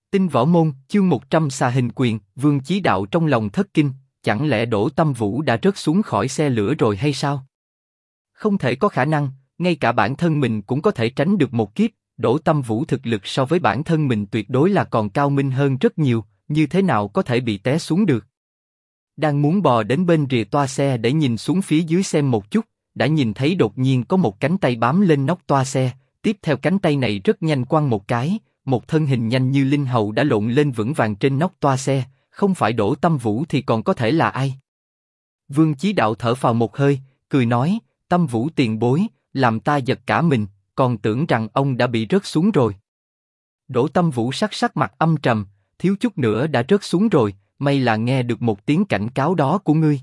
Tinh Võ Môn, chương 100 xà hình quyền. Vương Chí Đạo trong lòng thất kinh, chẳng lẽ Đỗ Tâm Vũ đã rớt xuống khỏi xe lửa rồi hay sao? Không thể có khả năng, ngay cả bản thân mình cũng có thể tránh được một kiếp. Đỗ Tâm Vũ thực lực so với bản thân mình tuyệt đối là còn cao minh hơn rất nhiều, như thế nào có thể bị té xuống được? Đang muốn bò đến bên rìa toa xe để nhìn xuống phía dưới xem một chút, đã nhìn thấy đột nhiên có một cánh tay bám lên nóc toa xe, tiếp theo cánh tay này rất nhanh quăng một cái, một thân hình nhanh như linh hầu đã lộn lên vững vàng trên nóc toa xe, không phải Đỗ Tâm Vũ thì còn có thể là ai? Vương Chí Đạo thở phào một hơi, cười nói, Tâm Vũ tiền bối, làm ta giật cả mình, còn tưởng rằng ông đã bị rớt xuống rồi. Đỗ Tâm Vũ sắc mặt âm trầm, thiếu chút nữa đã rớt xuống rồi, may là nghe được một tiếng cảnh cáo đó của ngươi.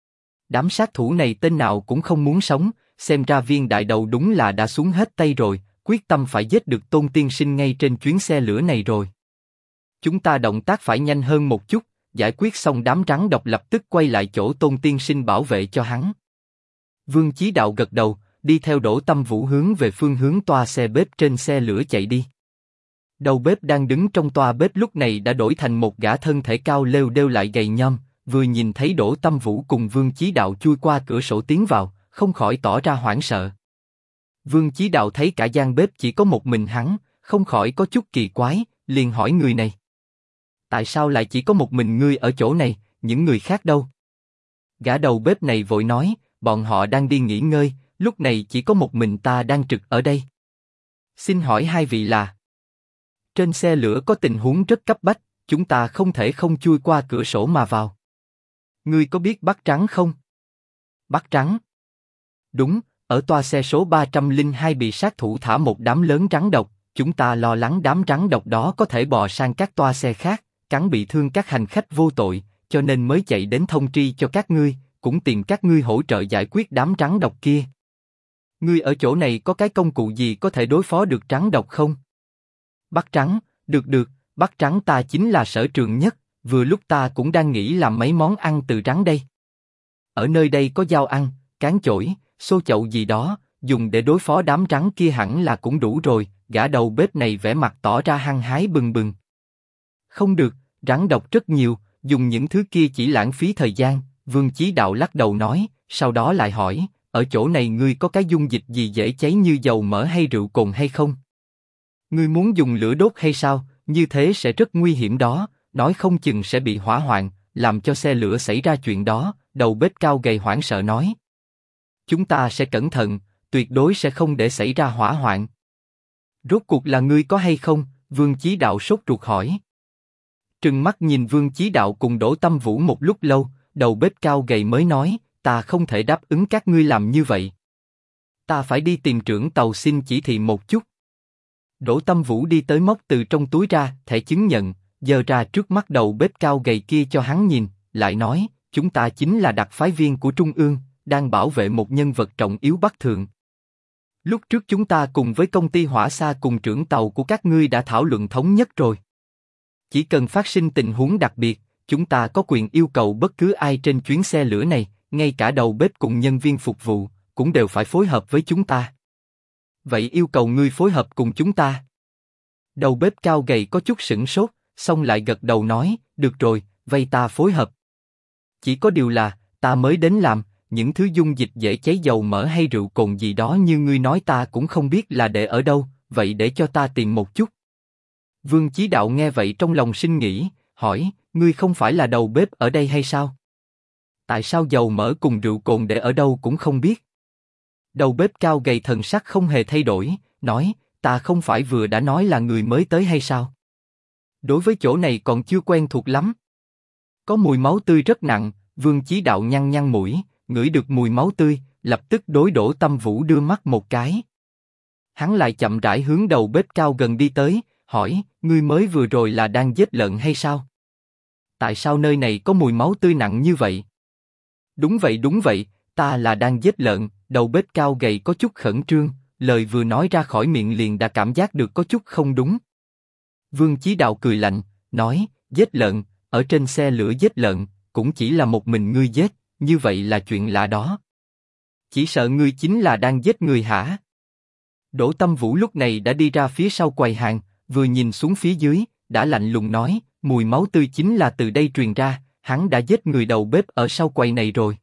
Đám sát thủ này tên nào cũng không muốn sống, xem ra Viên đại đầu đúng là đã xuống hết tay rồi, quyết tâm phải giết được Tôn tiên sinh ngay trên chuyến xe lửa này rồi. Chúng ta động tác phải nhanh hơn một chút, giải quyết xong đám rắn độc lập tức quay lại chỗ Tôn tiên sinh bảo vệ cho hắn. Vương Chí Đạo gật đầu, đi theo Đỗ Tâm Vũ hướng về phương hướng toa xe bếp trên xe lửa chạy đi. Đầu bếp đang đứng trong toa bếp lúc này đã đổi thành một gã thân thể cao lêu đêu lại gầy nhom, vừa nhìn thấy Đỗ Tâm Vũ cùng Vương Chí Đạo chui qua cửa sổ tiến vào, không khỏi tỏ ra hoảng sợ. Vương Chí Đạo thấy cả gian bếp chỉ có một mình hắn, không khỏi có chút kỳ quái, liền hỏi người này. Tại sao lại chỉ có một mình ngươi ở chỗ này, những người khác đâu? Gã đầu bếp này vội nói, bọn họ đang đi nghỉ ngơi, lúc này chỉ có một mình ta đang trực ở đây. Xin hỏi hai vị là? Trên xe lửa có tình huống rất cấp bách, chúng ta không thể không chui qua cửa sổ mà vào. Ngươi có biết Bắt Trắng không? Bắt Trắng? Đúng, ở toa xe số 302 bị sát thủ thả một đám lớn rắn độc, chúng ta lo lắng đám rắn độc đó có thể bò sang các toa xe khác, cắn bị thương các hành khách vô tội, cho nên mới chạy đến thông tri cho các ngươi, cũng tìm các ngươi hỗ trợ giải quyết đám rắn độc kia. Ngươi ở chỗ này có cái công cụ gì có thể đối phó được rắn độc không? Bắt Trắng, được, Bắt Trắng ta chính là sở trường nhất, vừa lúc ta cũng đang nghĩ làm mấy món ăn từ rắn đây. Ở nơi đây có dao ăn, cán chổi, xô chậu gì đó, dùng để đối phó đám rắn kia hẳn là cũng đủ rồi. Gã đầu bếp này vẻ mặt tỏ ra hăng hái bừng bừng. Không được, rắn độc rất nhiều, dùng những thứ kia chỉ lãng phí thời gian. Vương Chí Đạo lắc đầu nói, sau đó lại hỏi, ở chỗ này ngươi có cái dung dịch gì dễ cháy như dầu mỡ hay rượu cồn hay không? Ngươi muốn dùng lửa đốt hay sao? Như thế sẽ rất nguy hiểm đó, nói không chừng sẽ bị hỏa hoạn, làm cho xe lửa xảy ra chuyện đó. Đầu bếp cao gầy hoảng sợ nói. Chúng ta sẽ cẩn thận, tuyệt đối sẽ không để xảy ra hỏa hoạn. Rốt cuộc là ngươi có hay không? Vương Chí Đạo sốt ruột hỏi. Trừng mắt nhìn Vương Chí Đạo cùng Đỗ Tâm Vũ một lúc lâu, đầu bếp cao gầy mới nói, ta không thể đáp ứng các ngươi làm như vậy. Ta phải đi tìm trưởng tàu xin chỉ thị một chút. Đỗ Tâm Vũ đi tới móc từ trong túi ra thẻ chứng nhận, giơ ra trước mắt đầu bếp cao gầy kia cho hắn nhìn, lại nói, chúng ta chính là đặc phái viên của Trung ương, đang bảo vệ một nhân vật trọng yếu Bắc Thượng. Lúc trước chúng ta cùng với công ty Hỏa Sa cùng trưởng tàu của các ngươi đã thảo luận thống nhất rồi. Chỉ cần phát sinh tình huống đặc biệt, chúng ta có quyền yêu cầu bất cứ ai trên chuyến xe lửa này, ngay cả đầu bếp cùng nhân viên phục vụ, cũng đều phải phối hợp với chúng ta. Vậy yêu cầu ngươi phối hợp cùng chúng ta. Đầu bếp cao gầy có chút sửng sốt, xong lại gật đầu nói, được rồi, vậy ta phối hợp. Chỉ có điều là, ta mới đến làm, những thứ dung dịch dễ cháy dầu mỡ hay rượu cồn gì đó như ngươi nói ta cũng không biết là để ở đâu, vậy để cho ta tìm một chút. Vương Chí Đạo nghe vậy trong lòng sinh nghĩ, hỏi, ngươi không phải là đầu bếp ở đây hay sao? Tại sao dầu mỡ cùng rượu cồn để ở đâu cũng không biết? Đầu bếp cao gầy thần sắc không hề thay đổi, nói, ta không phải vừa đã nói là người mới tới hay sao? Đối với chỗ này còn chưa quen thuộc lắm. Có mùi máu tươi rất nặng, Vương Chí Đạo nhăn nhăn mũi, ngửi được mùi máu tươi, lập tức đối Đỗ Tâm Vũ đưa mắt một cái. Hắn lại chậm rãi hướng đầu bếp cao gần đi tới, hỏi, ngươi mới vừa rồi là đang giết lợn hay sao? Tại sao nơi này có mùi máu tươi nặng như vậy? Đúng vậy, ta là đang giết lợn. Đầu bếp cao gầy có chút khẩn trương, lời vừa nói ra khỏi miệng liền đã cảm giác được có chút không đúng. Vương Chí Đạo cười lạnh, nói, giết lợn, ở trên xe lửa giết lợn, cũng chỉ là một mình ngươi giết, như vậy là chuyện lạ đó. Chỉ sợ ngươi chính là đang giết người hả? Đỗ Tâm Vũ lúc này đã đi ra phía sau quầy hàng, vừa nhìn xuống phía dưới, đã lạnh lùng nói, mùi máu tươi chính là từ đây truyền ra, hắn đã giết người đầu bếp ở sau quầy này rồi.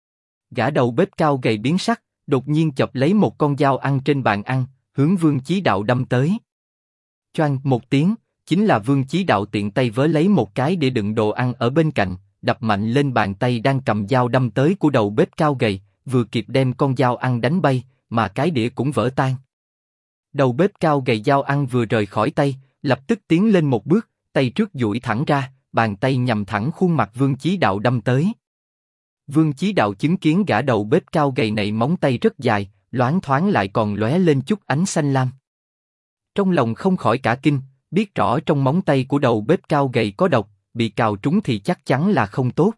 Gã đầu bếp cao gầy biến sắc, đột nhiên chộp lấy một con dao ăn trên bàn ăn, hướng Vương Chí Đạo đâm tới. Choang một tiếng, chính là Vương Chí Đạo tiện tay vớ lấy một cái để đựng đồ ăn ở bên cạnh, đập mạnh lên bàn tay đang cầm dao đâm tới của đầu bếp cao gầy, vừa kịp đem con dao ăn đánh bay, mà cái đĩa cũng vỡ tan. Đầu bếp cao gầy dao ăn vừa rời khỏi tay, lập tức tiến lên một bước, tay trước duỗi thẳng ra, bàn tay nhằm thẳng khuôn mặt Vương Chí Đạo đâm tới. Vương Chí Đạo chứng kiến gã đầu bếp cao gầy này móng tay rất dài, loáng thoáng lại còn lóe lên chút ánh xanh lam. Trong lòng không khỏi cả kinh, biết rõ trong móng tay của đầu bếp cao gầy có độc, bị cào trúng thì chắc chắn là không tốt.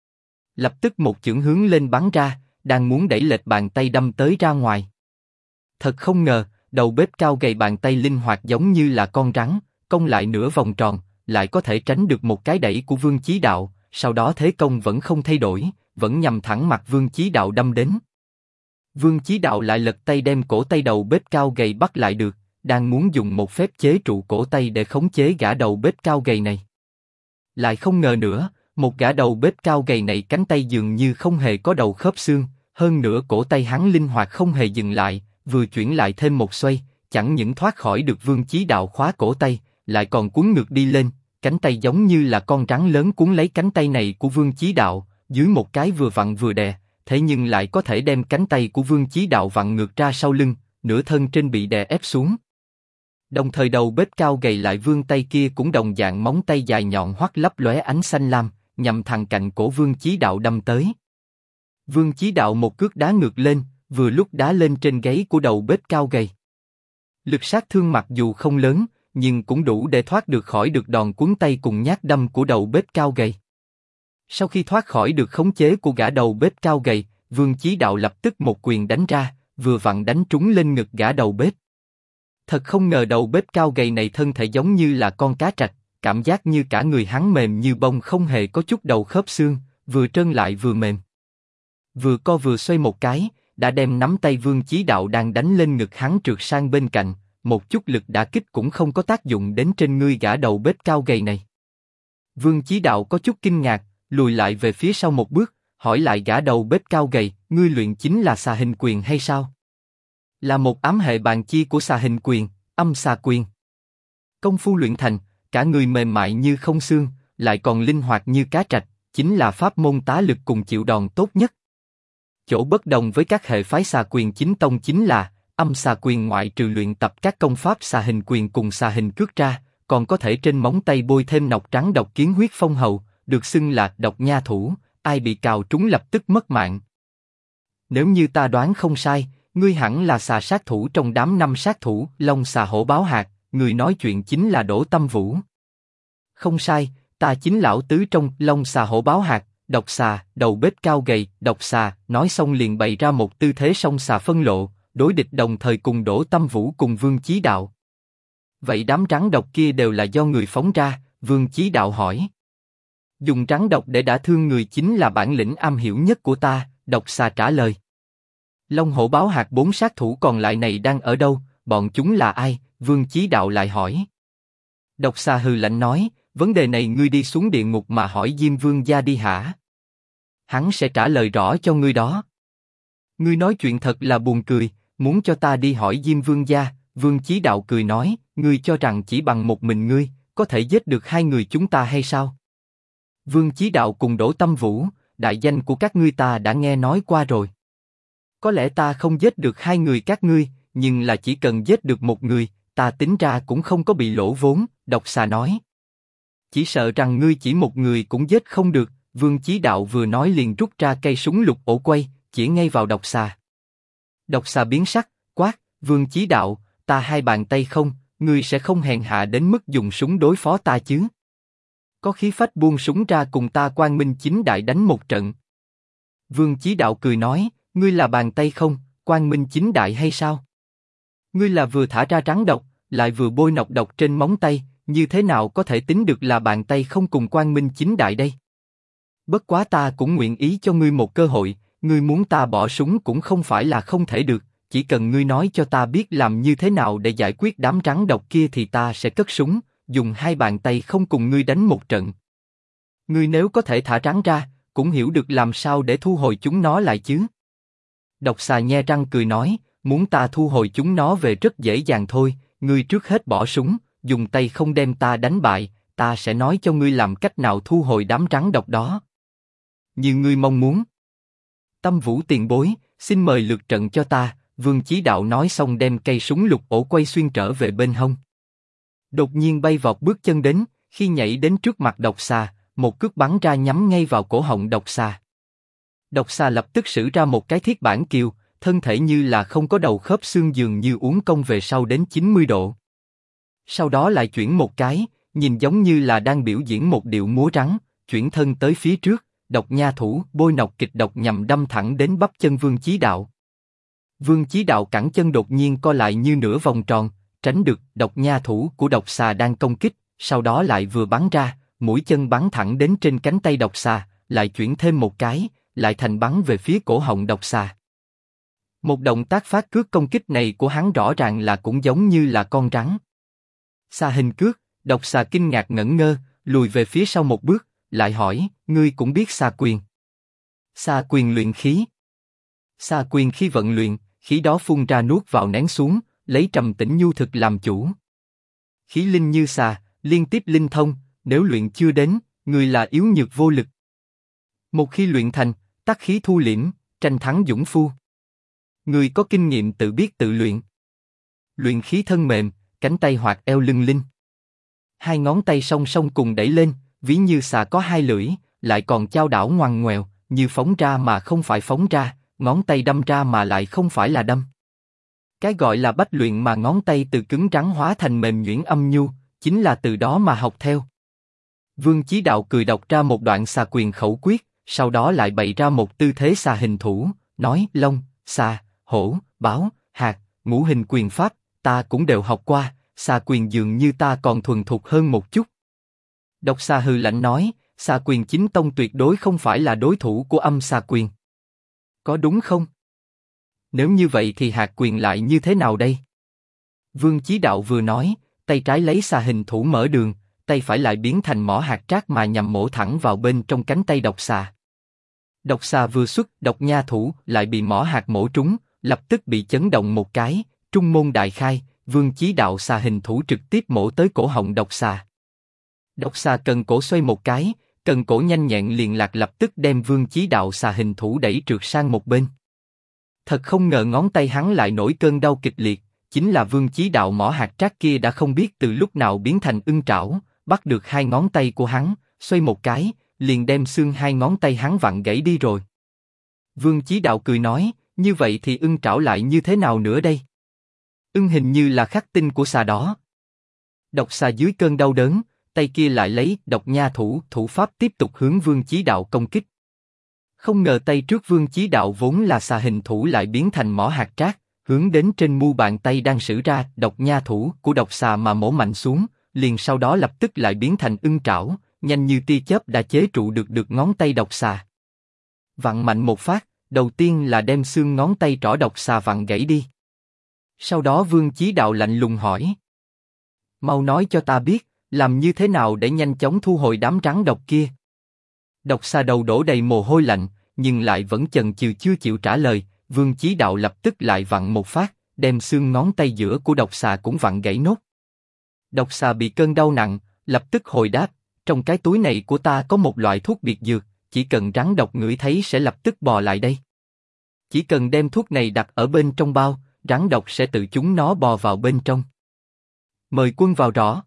Lập tức một chưởng hướng lên bắn ra, đang muốn đẩy lệch bàn tay đâm tới ra ngoài. Thật không ngờ, đầu bếp cao gầy bàn tay linh hoạt giống như là con rắn, cong lại nửa vòng tròn, lại có thể tránh được một cái đẩy của Vương Chí Đạo, sau đó thế công vẫn không thay đổi, vẫn nhằm thẳng mặt Vương Chí Đạo đâm đến. Vương Chí Đạo lại lật tay đem cổ tay đầu bếp cao gầy bắt lại được, đang muốn dùng một phép chế trụ cổ tay để khống chế gã đầu bếp cao gầy này. Lại không ngờ nữa, một gã đầu bếp cao gầy này cánh tay dường như không hề có đầu khớp xương, hơn nữa cổ tay hắn linh hoạt không hề dừng lại, vừa chuyển lại thêm một xoay, chẳng những thoát khỏi được Vương Chí Đạo khóa cổ tay, lại còn cuốn ngược đi lên, cánh tay giống như là con rắn lớn cuốn lấy cánh tay này của Vương Chí Đạo, dưới một cái vừa vặn vừa đè, thế nhưng lại có thể đem cánh tay của Vương Chí Đạo vặn ngược ra sau lưng, nửa thân trên bị đè ép xuống. Đồng thời đầu bếp cao gầy lại vươn tay kia cũng đồng dạng móng tay dài nhọn hoắt lấp lóe ánh xanh lam, nhằm thẳng cạnh cổ Vương Chí Đạo đâm tới. Vương Chí Đạo một cước đá ngược lên, vừa lúc đá lên trên gáy của đầu bếp cao gầy. Lực sát thương mặc dù không lớn, nhưng cũng đủ để thoát được khỏi được đòn cuốn tay cùng nhát đâm của đầu bếp cao gầy. Sau khi thoát khỏi được khống chế của gã đầu bếp cao gầy, Vương Chí Đạo lập tức một quyền đánh ra, vừa vặn đánh trúng lên ngực gã đầu bếp. Thật không ngờ đầu bếp cao gầy này thân thể giống như là con cá trạch, cảm giác như cả người hắn mềm như bông không hề có chút đầu khớp xương, vừa trơn lại vừa mềm. Vừa co vừa xoay một cái, đã đem nắm tay Vương Chí Đạo đang đánh lên ngực hắn trượt sang bên cạnh, một chút lực đả kích cũng không có tác dụng đến trên người gã đầu bếp cao gầy này. Vương Chí Đạo có chút kinh ngạc, lùi lại về phía sau một bước, hỏi lại gã đầu bếp cao gầy, ngươi luyện chính là xà hình quyền hay sao? Là một ám hệ bàn chi của xà hình quyền, âm xà quyền. Công phu luyện thành, cả người mềm mại như không xương, lại còn linh hoạt như cá trạch, chính là pháp môn tá lực cùng chịu đòn tốt nhất. Chỗ bất đồng với các hệ phái xà quyền chính tông chính là, âm xà quyền ngoại trừ luyện tập các công pháp xà hình quyền cùng xà hình cước ra, còn có thể trên móng tay bôi thêm nọc trắng độc kiến huyết phong hầu, được xưng là độc nha thủ, ai bị cào trúng lập tức mất mạng. Nếu như ta đoán không sai, ngươi hẳn là xà sát thủ trong đám 5 sát thủ, Long Xà Hổ Báo Hạc, người nói chuyện chính là Đỗ Tâm Vũ. Không sai, ta chính lão tứ trong Long Xà Hổ Báo Hạc, độc xà, đầu bếp cao gầy, độc xà, nói xong liền bày ra một tư thế song xà phân lộ, đối địch đồng thời cùng Đỗ Tâm Vũ cùng Vương Chí Đạo. Vậy đám rắn độc kia đều là do người phóng ra? Vương Chí Đạo hỏi. Dùng rắn độc để đả thương người chính là bản lĩnh am hiểu nhất của ta, độc xà trả lời. Long Hổ Báo Hạc 4 sát thủ còn lại này đang ở đâu, bọn chúng là ai? Vương Chí Đạo lại hỏi. Độc xà hừ lạnh nói, vấn đề này ngươi đi xuống địa ngục mà hỏi Diêm Vương gia đi hả? Hắn sẽ trả lời rõ cho ngươi đó. Ngươi nói chuyện thật là buồn cười, muốn cho ta đi hỏi Diêm Vương gia? Vương Chí Đạo cười nói, ngươi cho rằng chỉ bằng một mình ngươi có thể giết được 2 người chúng ta hay sao? Vương Chí Đạo cùng Đỗ Tâm Vũ, đại danh của các ngươi ta đã nghe nói qua rồi. Có lẽ ta không giết được 2 người các ngươi, nhưng là chỉ cần giết được một người, ta tính ra cũng không có bị lỗ vốn. Độc xà nói. Chỉ sợ rằng ngươi chỉ một người cũng giết không được. Vương Chí Đạo vừa nói liền rút ra cây súng lục ổ quay, chỉ ngay vào độc xà. Độc xà biến sắc, quát, Vương Chí Đạo, ta 2 bàn tay không, ngươi sẽ không hèn hạ đến mức dùng súng đối phó ta chứ? Có khí phách buông súng ra cùng ta quang minh chính đại đánh một trận. Vương Chí Đạo cười nói, ngươi là bàn tay không, quang minh chính đại hay sao? Ngươi là vừa thả ra rắn độc, lại vừa bôi nọc độc trên móng tay, như thế nào có thể tính được là bàn tay không cùng quang minh chính đại đây? Bất quá ta cũng nguyện ý cho ngươi một cơ hội, ngươi muốn ta bỏ súng cũng không phải là không thể được, chỉ cần ngươi nói cho ta biết làm như thế nào để giải quyết đám rắn độc kia thì ta sẽ cất súng, dùng hai bàn tay không cùng ngươi đánh một trận. Ngươi nếu có thể thả rắn ra, cũng hiểu được làm sao để thu hồi chúng nó lại chứ. Độc xà nhe răng cười nói, muốn ta thu hồi chúng nó về rất dễ dàng thôi, ngươi trước hết bỏ súng, dùng tay không đem ta đánh bại, ta sẽ nói cho ngươi làm cách nào thu hồi đám rắn độc đó. Như ngươi mong muốn. Tâm Vũ tiền bối, xin mời lượt trận cho ta, Vương Chí Đạo nói xong đem cây súng lục ổ quay xuyên trở về bên hông. Đột nhiên bay vọt bước chân đến, khi nhảy đến trước mặt độc xà, một cước bắn ra nhắm ngay vào cổ họng độc xà. Độc xà lập tức sử ra một cái thiết bản kiều, thân thể như là không có đầu khớp xương dường như uốn cong về sau đến 90 độ. Sau đó lại chuyển một cái, nhìn giống như là đang biểu diễn một điệu múa rắn, chuyển thân tới phía trước, độc nha thủ bôi nọc kịch độc nhằm đâm thẳng đến bắp chân Vương Chí Đạo. Vương Chí Đạo cẳng chân đột nhiên co lại như nửa vòng tròn, tránh được độc nha thủ của độc xà đang công kích, sau đó lại vừa bắn ra, mũi chân bắn thẳng đến trên cánh tay độc xà, lại chuyển thêm một cái, lại thành bắn về phía cổ họng độc xà. Một động tác phát cước công kích này của hắn rõ ràng là cũng giống như là con rắn. Xà hình cước, độc xà kinh ngạc ngẩn ngơ, lùi về phía sau một bước, lại hỏi, ngươi cũng biết xà quyền? Xà quyền luyện khí. Xà quyền khi vận luyện, khí đó phun ra nuốt vào nén xuống, lấy trầm tĩnh nhu thực làm chủ. Khí linh như xà, liên tiếp linh thông, nếu luyện chưa đến, người là yếu nhược vô lực. Một khi luyện thành, tắc khí thu liễm, tranh thắng dũng phu. Người có kinh nghiệm tự biết tự luyện. Luyện khí thân mềm, cánh tay hoạt eo lưng linh. Hai ngón tay song song cùng đẩy lên, ví như xà có hai lưỡi, lại còn chao đảo ngoằn ngoèo, như phóng ra mà không phải phóng ra, ngón tay đâm ra mà lại không phải là đâm. Cái gọi là bách luyện mà ngón tay từ cứng rắn hóa thành mềm nhuyễn âm nhu, chính là từ đó mà học theo. Vương Chí Đạo cười đọc ra một đoạn xà quyền khẩu quyết, sau đó lại bày ra một tư thế xà hình thủ, nói long, xà, hổ, báo, hạt, ngũ hình quyền pháp, ta cũng đều học qua, xà quyền dường như ta còn thuần thục hơn một chút. Độc xà hừ lạnh nói, xà quyền chính tông tuyệt đối không phải là đối thủ của âm xà quyền. Có đúng không? Nếu như vậy thì hạt quyền lại như thế nào đây? Vương Chí Đạo vừa nói, tay trái lấy xà hình thủ mở đường, tay phải lại biến thành mỏ hạt trác mà nhằm mổ thẳng vào bên trong cánh tay độc xà. Độc xà vừa xuất độc nha thủ lại bị mỏ hạt mổ trúng, lập tức bị chấn động một cái, trung môn đại khai, Vương Chí Đạo xà hình thủ trực tiếp mổ tới cổ họng độc xà. Độc xà cần cổ xoay một cái, cần cổ nhanh nhẹn liền lạc lập tức đem Vương Chí Đạo xà hình thủ đẩy trượt sang một bên. Thật không ngờ ngón tay hắn lại nổi cơn đau kịch liệt, chính là Vương Chí Đạo mỏ hạt trác kia đã không biết từ lúc nào biến thành ưng trảo, bắt được hai ngón tay của hắn, xoay một cái, liền đem xương hai ngón tay hắn vặn gãy đi rồi. Vương Chí Đạo cười nói, như vậy thì ưng trảo lại như thế nào nữa đây? Ưng hình như là khắc tinh của xà đó. Độc xà dưới cơn đau đớn, tay kia lại lấy độc nha thủ thủ pháp tiếp tục hướng Vương Chí Đạo công kích. Không ngờ tay trước Vương Chí Đạo vốn là xà hình thủ lại biến thành mỏ hạt trác, hướng đến trên mu bàn tay đang sử ra độc nha thủ của độc xà mà mổ mạnh xuống, liền sau đó lập tức lại biến thành ưng trảo, nhanh như tia chớp đã chế trụ được ngón tay độc xà. Vặn mạnh một phát, đầu tiên là đem xương ngón tay trỏ độc xà vặn gãy đi. Sau đó Vương Chí Đạo lạnh lùng hỏi: mau nói cho ta biết, làm như thế nào để nhanh chóng thu hồi đám rắn độc kia? Độc xà đầu đổ đầy mồ hôi lạnh, nhưng lại vẫn chần chừ chưa chịu trả lời. Vương Chí Đạo lập tức lại vặn một phát, đem xương ngón tay giữa của độc xà cũng vặn gãy nốt. Độc xà bị cơn đau nặng, lập tức hồi đáp: trong cái túi này của ta có một loại thuốc biệt dược, chỉ cần rắn độc ngửi thấy sẽ lập tức bò lại đây. Chỉ cần đem thuốc này đặt ở bên trong bao, rắn độc sẽ tự chúng nó bò vào bên trong. Mời quân vào rõ.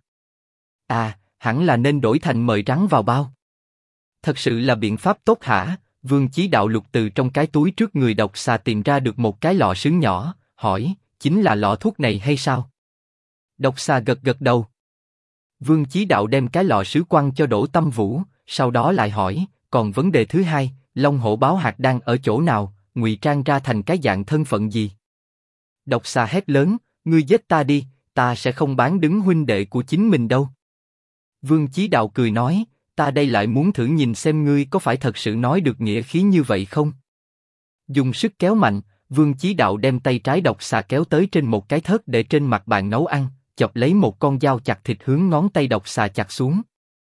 À, hẳn là nên đổi thành mời rắn vào bao. Thật sự là biện pháp tốt hả? Vương Chí Đạo lục từ trong cái túi trước người độc xà tìm ra được một cái lọ sứ nhỏ, hỏi: chính là lọ thuốc này hay sao? Độc xà gật gật đầu. Vương Chí Đạo đem cái lọ sứ quăng cho Đỗ Tâm Vũ, sau đó lại hỏi: còn vấn đề thứ hai, Long Hổ Báo Hạt đang ở chỗ nào, ngụy trang ra thành cái dạng thân phận gì? Độc xà hét lớn: ngươi giết ta đi, ta sẽ không bán đứng huynh đệ của chính mình đâu. Vương Chí Đạo cười nói: ta đây lại muốn thử nhìn xem ngươi có phải thật sự nói được nghĩa khí như vậy không? Dùng sức kéo mạnh, Vương Chí Đạo đem tay trái độc xà kéo tới trên một cái thớt để trên mặt bàn nấu ăn, chọc lấy một con dao chặt thịt hướng ngón tay độc xà chặt xuống.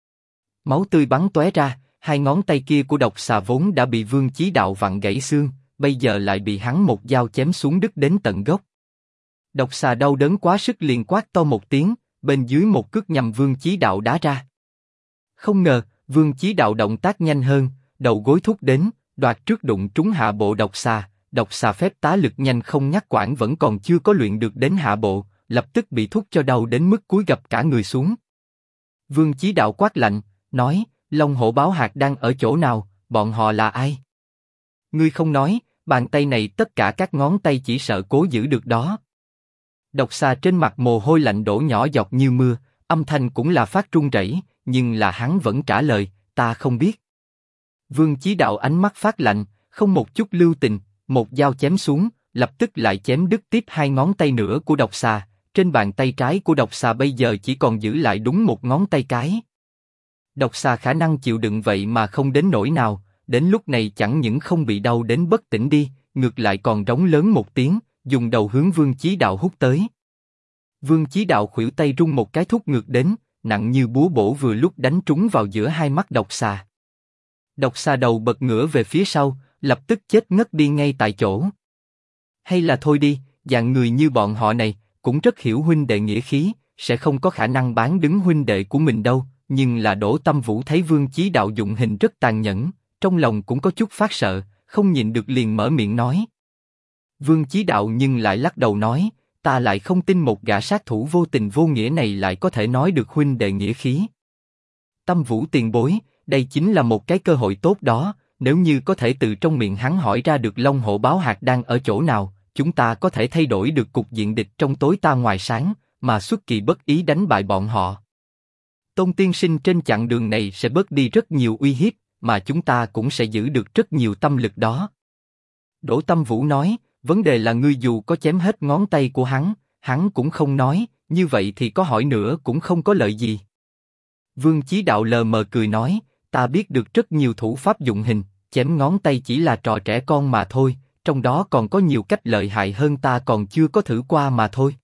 Máu tươi bắn tóe ra, hai ngón tay kia của độc xà vốn đã bị Vương Chí Đạo vặn gãy xương, bây giờ lại bị hắn một dao chém xuống đứt đến tận gốc. Độc xà đau đớn quá sức liền quát to một tiếng, bên dưới một cước nhằm Vương Chí Đạo đá ra. Không ngờ, Vương Chí Đạo động tác nhanh hơn, đầu gối thúc đến, đoạt trước đụng trúng hạ bộ độc xà phép tá lực nhanh không ngắt quãng vẫn còn chưa có luyện được đến hạ bộ, lập tức bị thúc cho đau đến mức cúi gập cả người xuống. Vương Chí Đạo quát lạnh, nói, Long Hổ Báo Hạc đang ở chỗ nào, bọn họ là ai? Ngươi không nói, bàn tay này tất cả các ngón tay chỉ sợ cố giữ được đó. Độc xà trên mặt mồ hôi lạnh đổ nhỏ giọt như mưa, âm thanh cũng là phát run rẩy, nhưng là hắn vẫn trả lời, ta không biết. Vương Chí Đạo ánh mắt phát lạnh, không một chút lưu tình, một dao chém xuống, lập tức lại chém đứt tiếp hai ngón tay nữa của độc xà. Trên bàn tay trái của độc xà bây giờ chỉ còn giữ lại đúng một ngón tay cái. Độc xà khả năng chịu đựng vậy mà không đến nỗi nào, đến lúc này chẳng những không bị đau đến bất tỉnh đi, ngược lại còn rống lớn một tiếng, dùng đầu hướng Vương Chí Đạo hút tới. Vương Chí Đạo khuỷu tay rung một cái thúc ngược đến, nặng như búa bổ vừa lúc đánh trúng vào giữa hai mắt độc xà. Độc xà đầu bật ngửa về phía sau, lập tức chết ngất đi ngay tại chỗ. Hay là thôi đi, dạng người như bọn họ này, cũng rất hiểu huynh đệ nghĩa khí, sẽ không có khả năng bán đứng huynh đệ của mình đâu. Nhưng là Đỗ Tâm Vũ thấy Vương Chí Đạo dụng hình rất tàn nhẫn, trong lòng cũng có chút phát sợ, không nhịn được liền mở miệng nói. Vương Chí Đạo nhưng lại lắc đầu nói, ta lại không tin một gã sát thủ vô tình vô nghĩa này lại có thể nói được huynh đệ nghĩa khí. Tâm Vũ tiền bối, đây chính là một cái cơ hội tốt đó, nếu như có thể từ trong miệng hắn hỏi ra được Long Hổ Báo Hạc đang ở chỗ nào, chúng ta có thể thay đổi được cục diện địch trong tối ta ngoài sáng, mà xuất kỳ bất ý đánh bại bọn họ. Tôn tiên sinh trên chặng đường này sẽ bớt đi rất nhiều uy hiếp, mà chúng ta cũng sẽ giữ được rất nhiều tâm lực đó. Đỗ Tâm Vũ nói, vấn đề là ngươi dù có chém hết ngón tay của hắn cũng không nói, như vậy thì có hỏi nữa cũng không có lợi gì. Vương Chí Đạo lờ mờ cười nói, ta biết được rất nhiều thủ pháp dụng hình, chém ngón tay chỉ là trò trẻ con mà thôi, trong đó còn có nhiều cách lợi hại hơn ta còn chưa có thử qua mà thôi.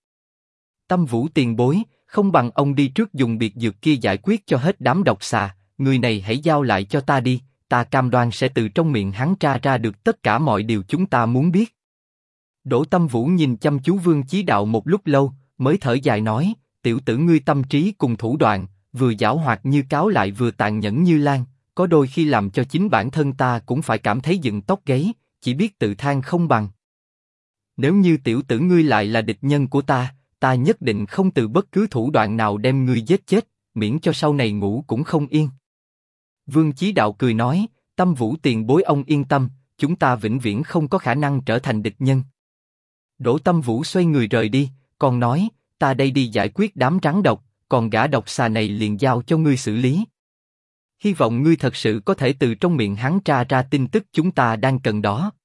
Tâm Vũ tiền bối, không bằng ông đi trước dùng biệt dược kia giải quyết cho hết đám độc xà, người này hãy giao lại cho ta đi, ta cam đoan sẽ từ trong miệng hắn tra ra được tất cả mọi điều chúng ta muốn biết. Đỗ Tâm Vũ nhìn chăm chú Vương Chí Đạo một lúc lâu, mới thở dài nói, tiểu tử ngươi tâm trí cùng thủ đoạn, vừa giảo hoạt như cáo lại vừa tàn nhẫn như lan, có đôi khi làm cho chính bản thân ta cũng phải cảm thấy dựng tóc gáy, chỉ biết tự than không bằng. Nếu như tiểu tử ngươi lại là địch nhân của ta nhất định không từ bất cứ thủ đoạn nào đem ngươi giết chết, miễn cho sau này ngủ cũng không yên. Vương Chí Đạo cười nói, Tâm Vũ tiền bối ông yên tâm, chúng ta vĩnh viễn không có khả năng trở thành địch nhân. Đỗ Tâm Vũ xoay người rời đi, còn nói, ta đây đi giải quyết đám rắn độc, còn gã độc xà này liền giao cho ngươi xử lý. Hy vọng ngươi thật sự có thể từ trong miệng hắn tra ra tin tức chúng ta đang cần đó.